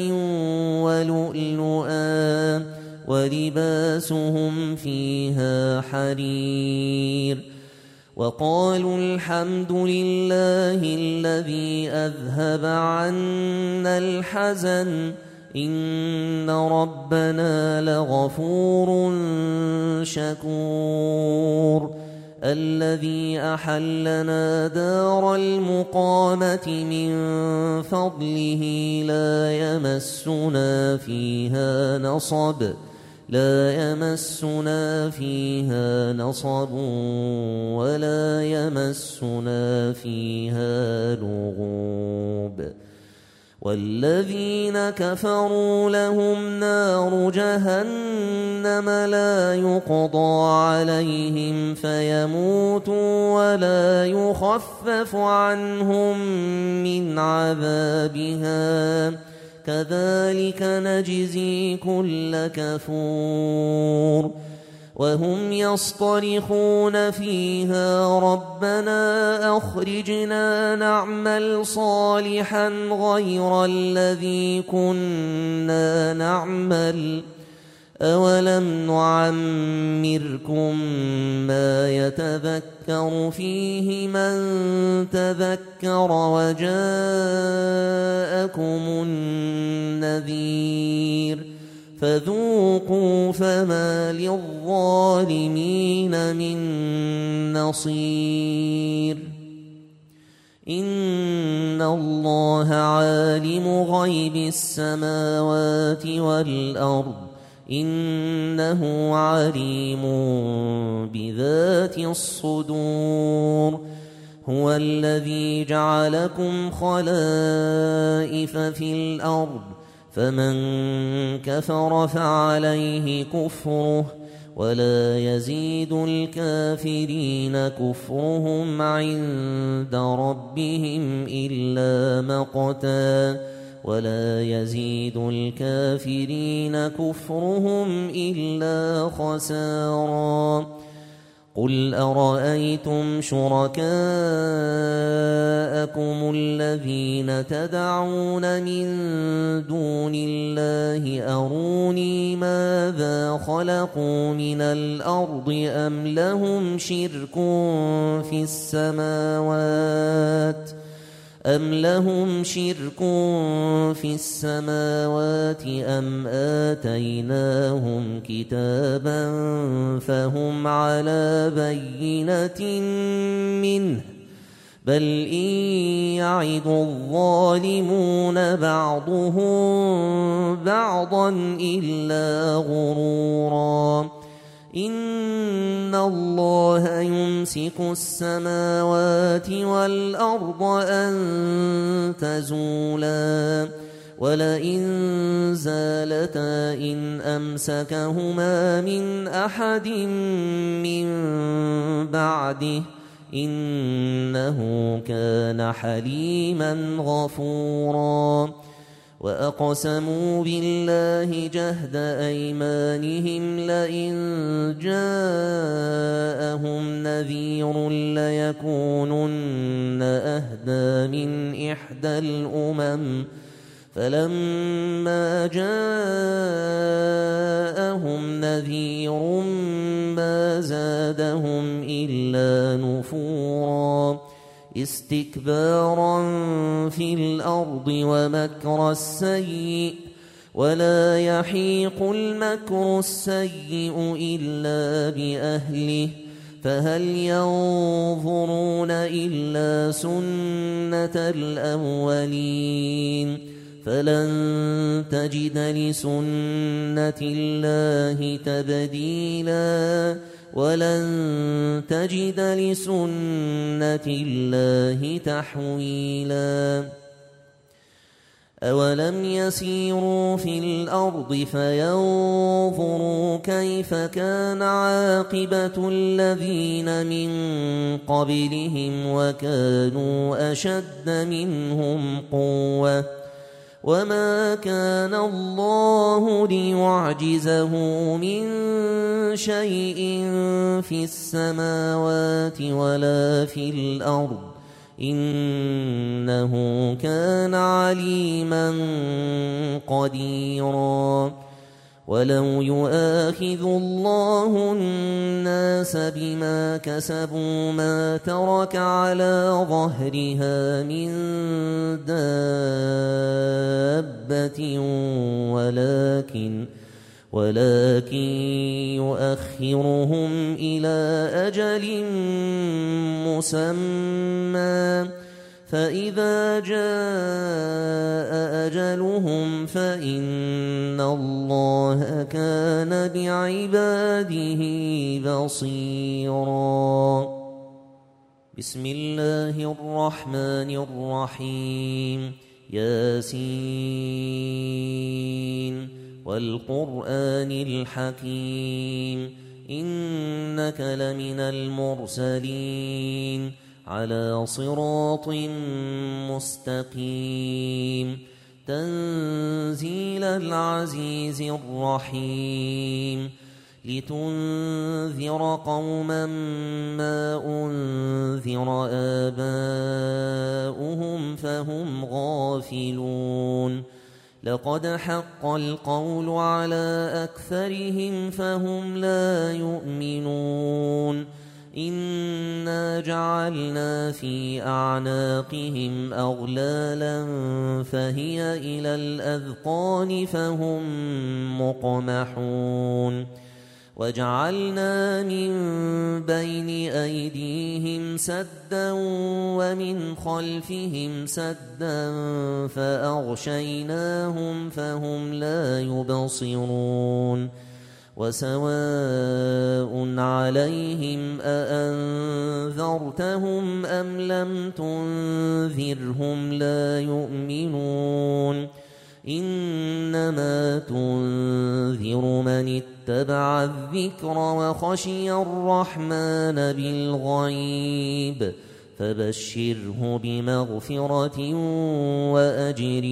ولؤلؤا ولباسهم فيها حرير وقالوا الحمد لله الذي أذهب عنا الحزن إن ربنا لغفور شكور الذي أحلنا دار المقامة من فضله لا يمسنا فيها نصب لا يمسنا فيها نصب ولا يمسنا فيها لغوب والذين كفروا لهم نار جهنم لا يقضى عليهم فيموتوا ولا يخفف عنهم من عذابها كذلك نجزي كل كفور وهم يصطرخون فيها ربنا أخرجنا نعمل صالحا غير الذي كنا نعمل أولم نعمركم ما يتذكر فيه من تذكر وجاءكم النذير فذوقوا فما للظالمين من نصير إن الله عالم غيب السماوات والأرض إنه عليم بذات الصدور هو الذي جعلكم خلائف في الأرض فمن كفر فعليه كفره ولا يزيد الكافرين كفرهم عند ربهم إلا مقتا ولا يزيد الكافرين كفرهم إلا خسارا قل أرأيتم شركاءكم الذين تدعون من دون الله أروني ماذا خلقوا من الأرض أم لهم شرك في السماوات أم لهم شرك في السماوات أم آتيناهم كتابا فهم على بينة منه بل إن يعد الظالمون بعضهم بعضا إلا غرورا إن الله يمسك السماوات والأرض أن تزولا ولئن زالتا إن أمسكهما من أحد من بعده إنه كان حليما غفورا وأقسموا بالله جهد أيمانهم لئن جاءهم نذير ليكونن أهدى من إحدى الأمم فلما جاءهم نذير ما زادهم إلا نفورا استكبارا في الأرض ومكر السيء ولا يحيق المكر السيء إلا بأهله فهل ينظرون إلا سنة الأولين فلن تجد لسنة الله تبديلا ولن تجد لسنة الله تحويلا أولم يسيروا في الأرض فينظروا كيف كان عاقبة الذين من قبلهم وكانوا أشد منهم قوة وما كان الله ليعجزه من شيء في السماوات ولا في الأرض إنه كان عليما قديرا ولو يؤاخذ الله الناس بما كسبوا ما ترك على ظهرها من دابة ولكن ولكن يؤخرهم إلى أجل مسمى فإذا جاء أجلهم فإن الله كان بعباده بصيرا. بسم الله الرحمن الرحيم. ياسين والقرآن الحكيم إنك لمن المرسلين على صراط مستقيم تنزيل العزيز الرحيم لتنذر قوما ما أنذر آباؤهم فهم غافلون لقد حق القول على أكثرهم فهم لا يؤمنون إنا جعلنا في أعناقهم أغلالا فهي إلى الأذقان فهم مقمحون وجعلنا من بين أيديهم سدا ومن خلفهم سدا فأغشيناهم فهم لا يبصرون وسواء عليهم أأنذرتهم أم لم تنذرهم لا يؤمنون إنما تنذر من اتبع الذكر وخشي الرحمن بالغيب فبشره بمغفرة وأجر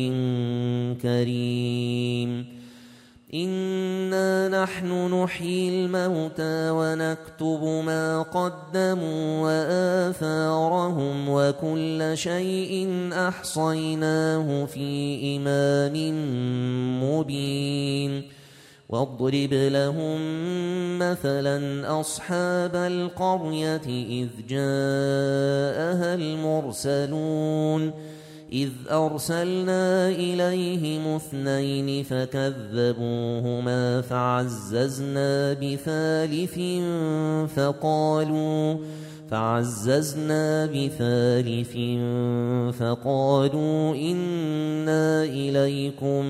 كريم إنا نحن نحيي الموتى ونكتب ما قدموا وآثارهم وكل شيء أحصيناه في إمام مبين واضرب لهم مثلا أصحاب القرية إذ جاءها المرسلون إذ أرسلنا إليهم اثنين فكذبوهما فعززنا بثالث فقالوا فعززنا بثالث فقالوا إنا إليكم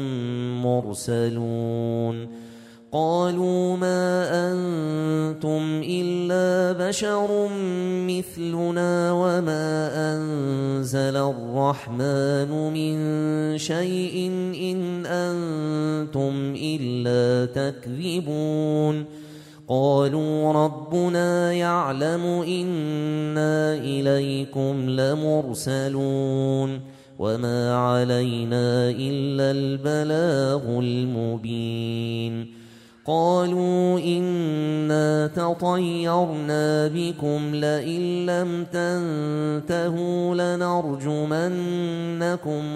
مرسلون قالوا ما أنتم إلا بشر مثلنا وما أنزل الرحمن من شيء إن أنتم إلا تكذبون قالوا ربنا يعلم إنا إليكم لمرسلون وما علينا إلا البلاغ المبين قالوا إنا تطيرنا بكم لئن لم تنتهوا لنرجمنكم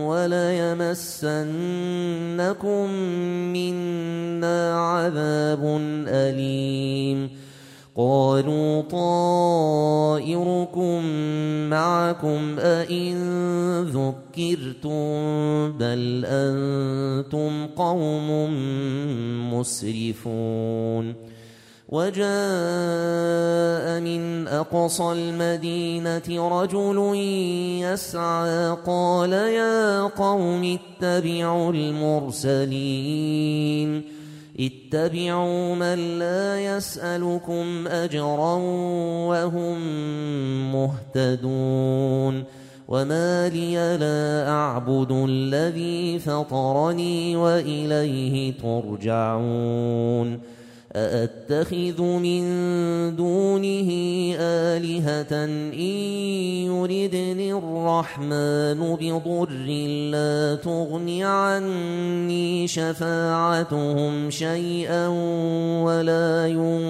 وليمسنكم منا عذاب أليم قالوا طائركم معكم أئن ذكرتم بل أنتم قوم مسرفون وجاء من أقصى المدينة رجل يسعى قال يا قوم اتبعوا المرسلين اتبعوا من لا يسألكم أجرا وهم مهتدون وما لي لا أعبد الذي فطرني وإليه ترجعون أأتخذ من دونه آلهة إن يردني الرحمن بضر لا تغن عني شفاعتهم شيئا ولا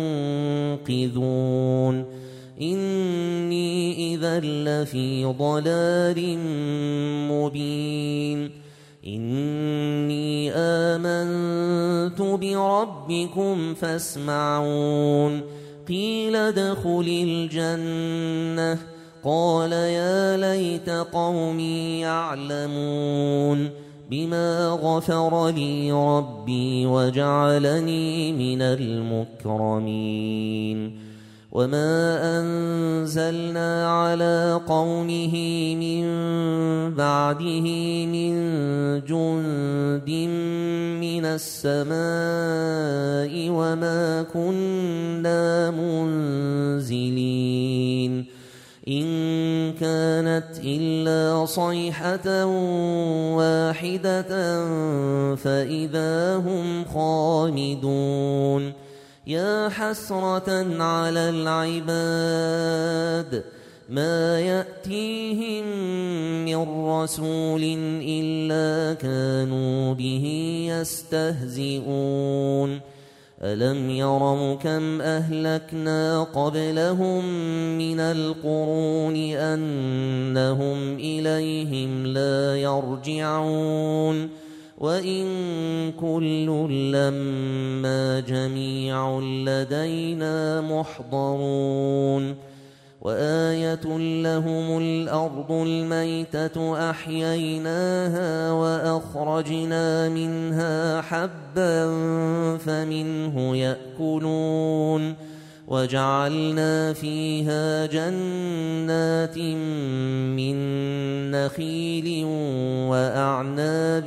ينقذون إني إذا لفي ضلال مبين إني آمنت بربكم فاسمعون قيل ادخل الجنة قال يا ليت قومي يعلمون بما غفر لي ربي وجعلني من المكرمين وما أنزلنا على قومه من بعده من جند من السماء وما كنا منزلين إن كانت إلا صيحة واحدة فإذا هم خامدون يا حسرة على العباد ما يأتيهم من رسول إلا كانوا به يستهزئون ألم يروا كم أهلكنا قبلهم من القرون أنهم إليهم لا يرجعون وإن كل لما جميع لدينا محضرون وآية لهم الأرض الميتة أحييناها وأخرجنا منها حبا فمنه يأكلون وجعلنا فيها جنات من نخيل وأعناب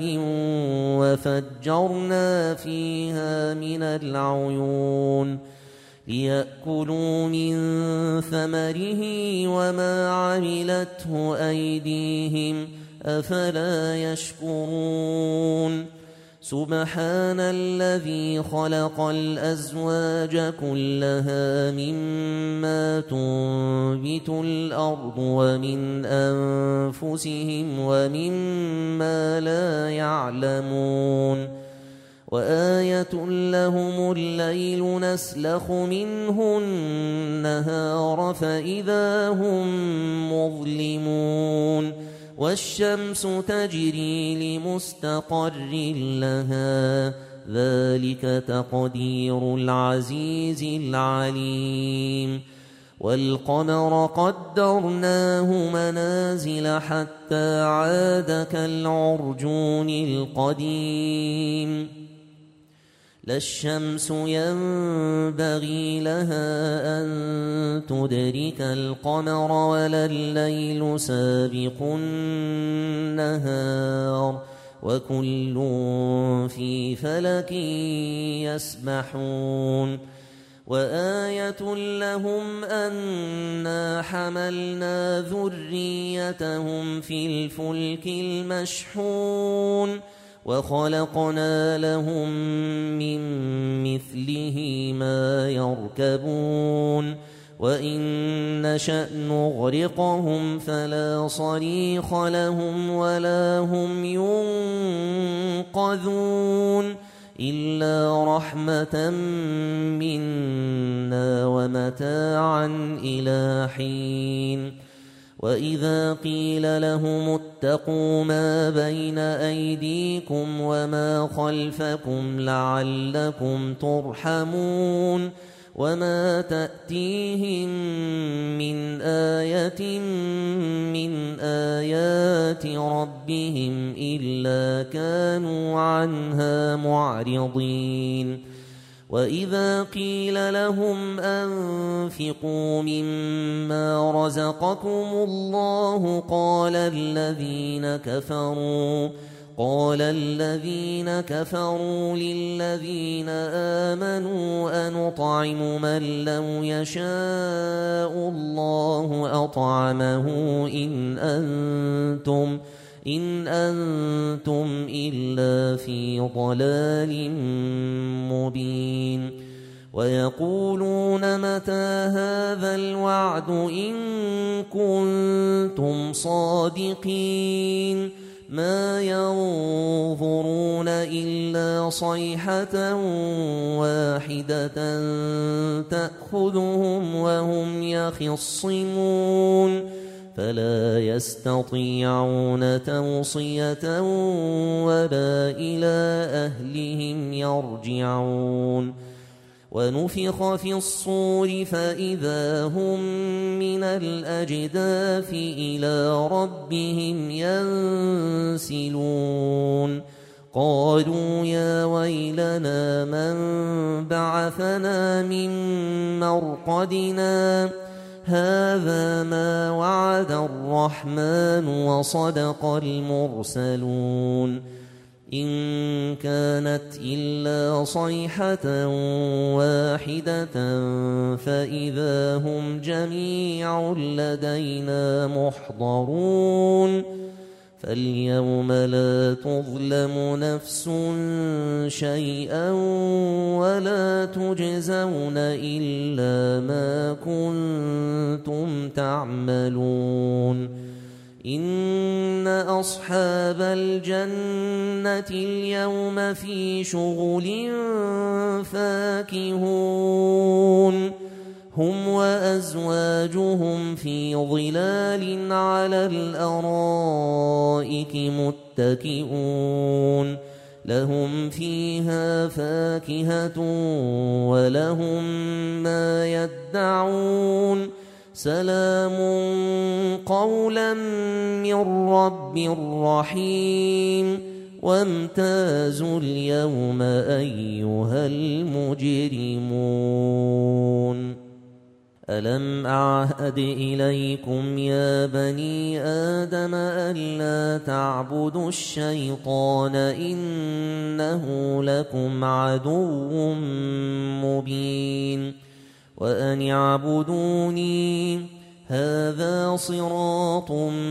وفجرنا فيها من العيون ليأكلوا من ثمره وما عملته أيديهم أفلا يشكرون سبحان الذي خلق الأزواج كلها مما تنبت الأرض ومن أنفسهم ومما لا يعلمون وآية لهم الليل نسلخ منه النهار فإذا هم مظلمون والشمس تجري لمستقر لها ذلك تقدير العزيز العليم والقمر قدرناه منازل حتى عاد كالعرجون القديم لا الشمس ينبغي لها أن تدرك القمر ولا الليل سابق النهار وكل في فلك يسبحون وآية لهم أنا حملنا ذريتهم في الفلك المشحون وخلقنا لهم من مثله ما يركبون وإن نشأ نغرقهم فلا صريخ لهم ولا هم ينقذون إلا رحمة منا ومتاعا إلى حين وإذا قيل لهم اتقوا ما بين أيديكم وما خلفكم لعلكم ترحمون وما تأتيهم من آية من آيات ربهم إلا كانوا عنها معرضين وإذا قيل لهم أنفقوا مما رزقكم الله قال الذين كفروا قال الذين كفروا للذين آمنوا أنطعم من لو يشاء الله أطعمه إن أنتم إن أنتم إلا في ضلال مبين ويقولون متى هذا الوعد إن كنتم صادقين ما ينظرون إلا صيحة واحدة تأخذهم وهم يخصمون فلا يستطيعون توصية ولا إلى أهلهم يرجعون ونفخ في الصور فإذا هم من الأجداث إلى ربهم ينسلون قالوا يا ويلنا من بعثنا من مرقدنا هذا ما وعد الرحمن وصدق المرسلون إن كانت إلا صيحة واحدة فإذا هم جميع لدينا محضرون فاليوم لا تظلم نفس شيئا ولا تجزون إلا ما كنتم تعملون إن أصحاب الجنة اليوم في شغل فاكهون هم وأزواجهم في ظلال على الأرائك متكئون لهم فيها فاكهة ولهم ما يدعون سلام قولا من رب رحيم وامتازوا اليوم أيها المجرمون ألم أعهد إليكم يا بني آدم ألا تعبدوا الشيطان إنه لكم عدو مبين وأن اعبدوني هذا صراط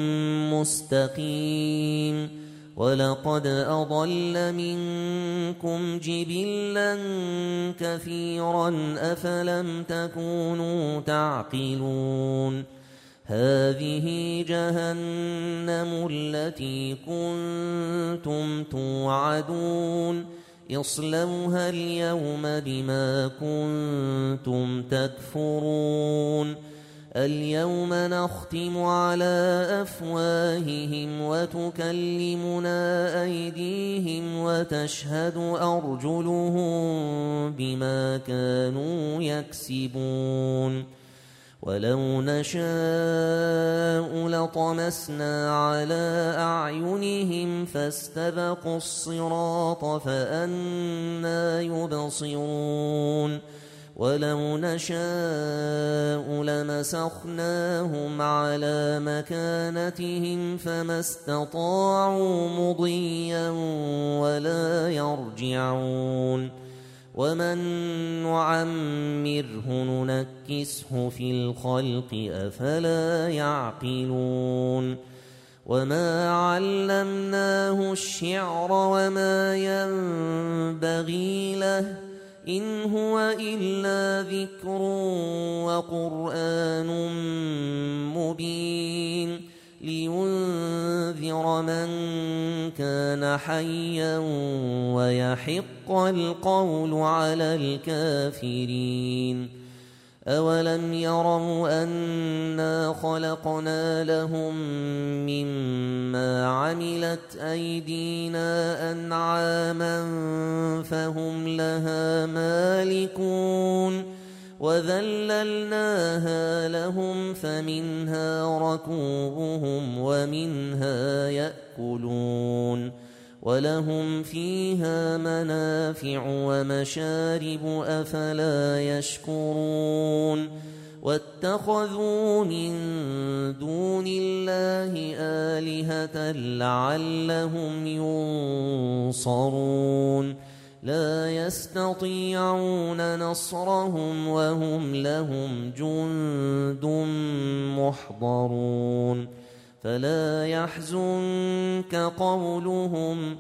مستقيم ولقد أضل منكم جبلا كثيرا أفلم تكونوا تعقلون هذه جهنم التي كنتم توعدون اصلوها اليوم بما كنتم تكفرون اليوم نختم على أفواههم وتكلمنا أيديهم وتشهد أرجلهم بما كانوا يكسبون ولو نشاء لطمسنا على أعينهم فاستبقوا الصراط فأنى يبصرون ولو نشاء لمسخناهم على مكانتهم فما استطاعوا مضيا ولا يرجعون ومن نعمره ننكسه في الخلق أفلا يعقلون وما علمناه الشعر وما ينبغي له إن هو إلا ذكر وقرآن مبين لينذر من كان حيا ويحق القول على الكافرين أولم يروا أنا خلقنا لهم مما عملت أيدينا أنعاما فهم لها مالكون وَذَلَّلْنَاهَا لَهُمْ فَمِنْهَا رَكُوبُهُمْ وَمِنْهَا يَأْكُلُونَ وَلَهُمْ فِيهَا مَنَافِعُ وَمَشَارِبُ أَفَلَا يَشْكُرُونَ وَاتَّخَذُوا مِن دُونِ اللَّهِ آلِهَةً لَّعَلَّهُمْ يُنصَرُونَ لَا يَسْتَطِيعُونَ نَصْرَهُمْ وَهُمْ لَهُمْ جُندٌ مُّحْضَرُونَ فَلَا يَحْزُنكَ قَوْلُهُمْ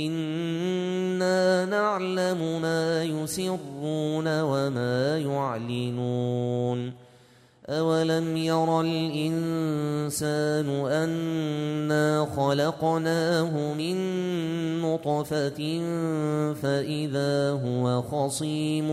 إِنَّا نَعْلَمُ مَا يُسِرُّونَ وَمَا يُعْلِنُونَ أَوَلَمْ يَرَ الْإِنسَانُ أَنَّا خَلَقْنَاهُ مِن نُّطْفَةٍ فَإِذَا هُوَ خَصِيمٌ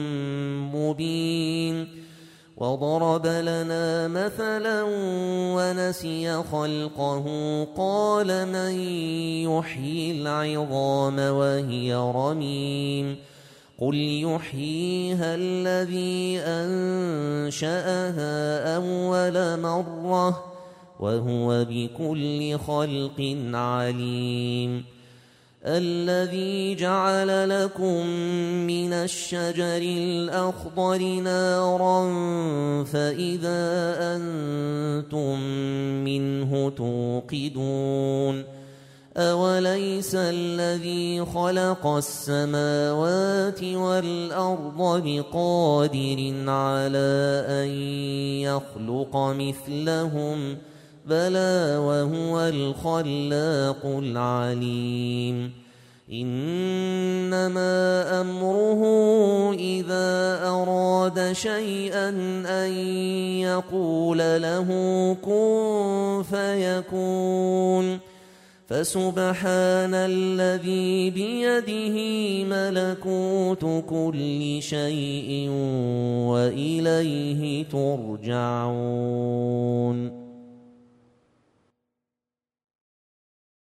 مُّبِينٌ وَضَرَبَ لَنَا مَثَلًا وَنَسِيَ خَلْقَهُ قَالَ مَن يُحْيِي الْعِظَامَ وَهِيَ رَمِيمٌ قُلْ يُحْيِيهَا الَّذِي أَنشَأَهَا أَوَّلَ مَرَّةٍ وَهُوَ بِكُلِّ خَلْقٍ عَلِيمٌ الَّذِي جَعَلَ لَكُم مِّنَ الشَّجَرِ الْأَخْضَرِ نَارًا فَإِذَا أَنتُم مِّنْهُ تُوقِدُونَ أَوَلَيْسَ الَّذِي خَلَقَ السَّمَاوَاتِ وَالْأَرْضَ بِقَادِرٍ عَلَىٰ أَن يَخْلُقَ مِثْلَهُم بَلَىٰ وَهُوَ الْخَلَّاقُ الْعَلِيمُ إِنَّمَا أَمْرُهُ إِذَا أَرَادَ شَيْئًا أَن يَقُولَ لَهُ كُن فَيَكُونُ فَسُبْحَانَ الَّذِي بِيَدِهِ مَلَكُوتُ كُلِّ شَيْءٍ وَإِلَيْهِ تُرْجَعُونَ